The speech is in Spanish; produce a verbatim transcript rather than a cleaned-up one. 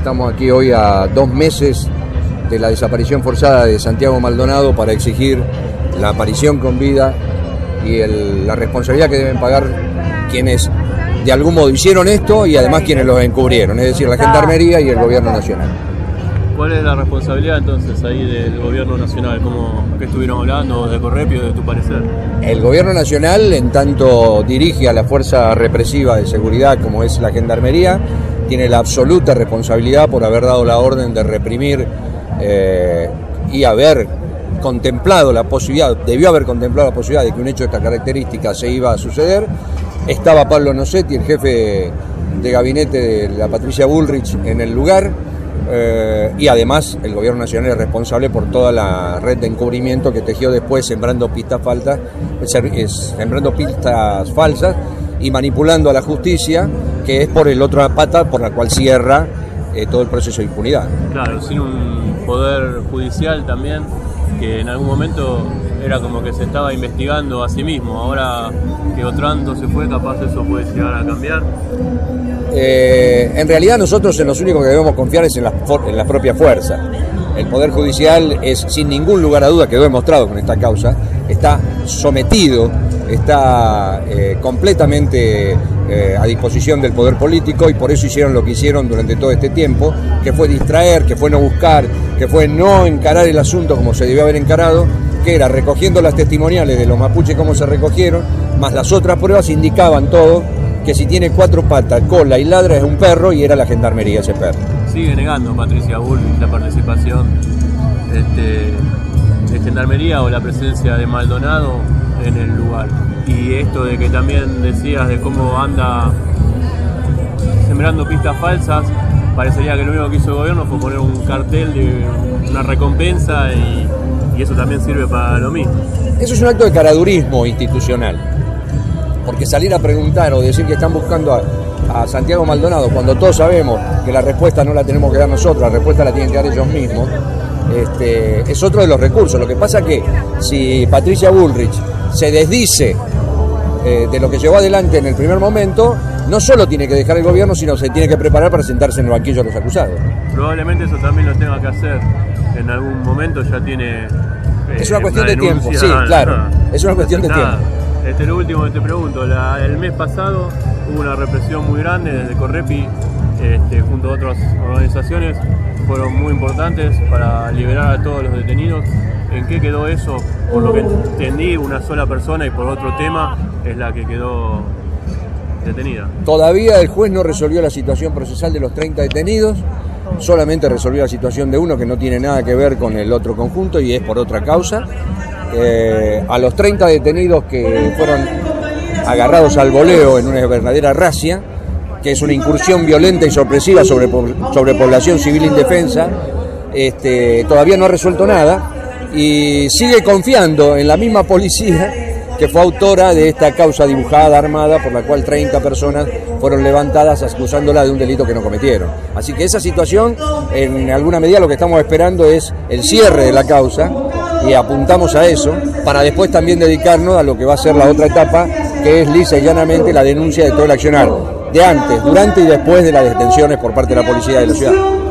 Estamos aquí hoy a dos meses de la desaparición forzada de Santiago Maldonado para exigir la aparición con vida y el, la responsabilidad que deben pagar quienes de algún modo hicieron esto y además quienes los encubrieron, es decir, la Gendarmería y el Gobierno Nacional. ¿Cuál es la responsabilidad entonces ahí del Gobierno Nacional? ¿Cómo, ¿Qué estuvieron hablando de Correpi o de tu parecer? El Gobierno Nacional, en tanto dirige a la fuerza represiva de seguridad como es la Gendarmería, tiene la absoluta responsabilidad por haber dado la orden de reprimir eh, y haber contemplado la posibilidad, debió haber contemplado la posibilidad de que un hecho de esta característica se iba a suceder. Estaba Pablo Nocetti, el jefe de gabinete de la Patricia Bullrich, en el lugar. Eh, y además el Gobierno Nacional es responsable por toda la red de encubrimiento que tejió después sembrando pistas falsas, sembrando pistas falsas y manipulando a la justicia, que es por el otro pata por la cual cierra eh, todo el proceso de impunidad. Claro, sin un poder judicial también, que en algún momento era como que se estaba investigando a sí mismo. Ahora que Otranto se fue, capaz eso puede llegar a cambiar. Eh, en realidad nosotros en los únicos que debemos confiar es en la, en la propia fuerza. El Poder Judicial es, sin ningún lugar a duda, quedó demostrado con esta causa, está sometido, está eh, completamente eh, a disposición del poder político, y por eso hicieron lo que hicieron durante todo este tiempo, que fue distraer, que fue no buscar, que fue no encarar el asunto como se debió haber encarado, que era recogiendo las testimoniales de los mapuches como se recogieron, más las otras pruebas indicaban todo, que si tiene cuatro patas, cola y ladra es un perro, y era la Gendarmería ese perro. Sigue negando Patricia Bullrich la participación este, de Gendarmería o la presencia de Maldonado en el lugar. Y esto de que también decías de cómo anda sembrando pistas falsas, parecería que lo único que hizo el gobierno fue poner un cartel de una recompensa y, y eso también sirve para lo mismo. Eso es un acto de caradurismo institucional. Porque salir a preguntar o decir que están buscando a, a Santiago Maldonado cuando todos sabemos que la respuesta no la tenemos que dar nosotros, la respuesta la tienen que dar ellos mismos, este, es otro de los recursos. Lo que pasa que si Patricia Bullrich se desdice eh, de lo que llevó adelante en el primer momento, no solo tiene que dejar el gobierno, sino se tiene que preparar para sentarse en el banquillo de los acusados. Probablemente eso también lo tenga que hacer en algún momento, ya tiene... Eh, es una cuestión una de tiempo, sí, nada, claro, nada. es una cuestión de Nada. tiempo. Este, lo último que te pregunto, la, el mes pasado hubo una represión muy grande desde Correpi, este, junto a otras organizaciones, fueron muy importantes para liberar a todos los detenidos. ¿En qué quedó eso? Por lo que entendí, una sola persona, y por otro tema es la que quedó detenida. Todavía el juez no resolvió la situación procesal de los treinta detenidos, solamente resolvió la situación de uno que no tiene nada que ver con el otro conjunto y es por otra causa. Eh, a los treinta detenidos que fueron agarrados al voleo en una verdadera racia, que es una incursión violenta y sorpresiva sobre, sobre población civil indefensa, este, todavía no ha resuelto nada y sigue confiando en la misma policía que fue autora de esta causa dibujada, armada, por la cual treinta personas fueron levantadas acusándola de un delito que no cometieron. Así que esa situación, en alguna medida lo que estamos esperando es el cierre de la causa, y apuntamos a eso para después también dedicarnos a lo que va a ser la otra etapa, que es lisa y llanamente la denuncia de todo el accionar, de antes, durante y después de las detenciones por parte de la policía de la ciudad.